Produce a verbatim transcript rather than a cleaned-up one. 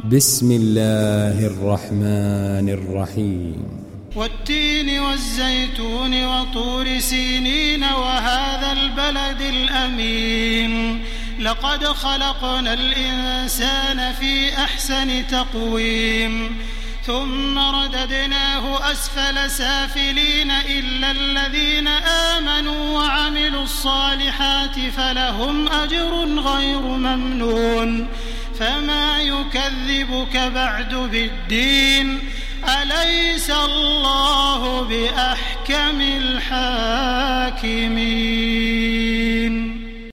بسم الله الرحمن الرحيم والتين والزيتون وطور سينين وهذا البلد الأمين لقد خلقنا الإنسان في أحسن تقويم ثم رددناه أسفل سافلين إلا الذين آمنوا وعملوا الصالحات فلهم أجر غير ممنون فما يكذبك بعد بالدين أليس الله بأحكم الحاكمين.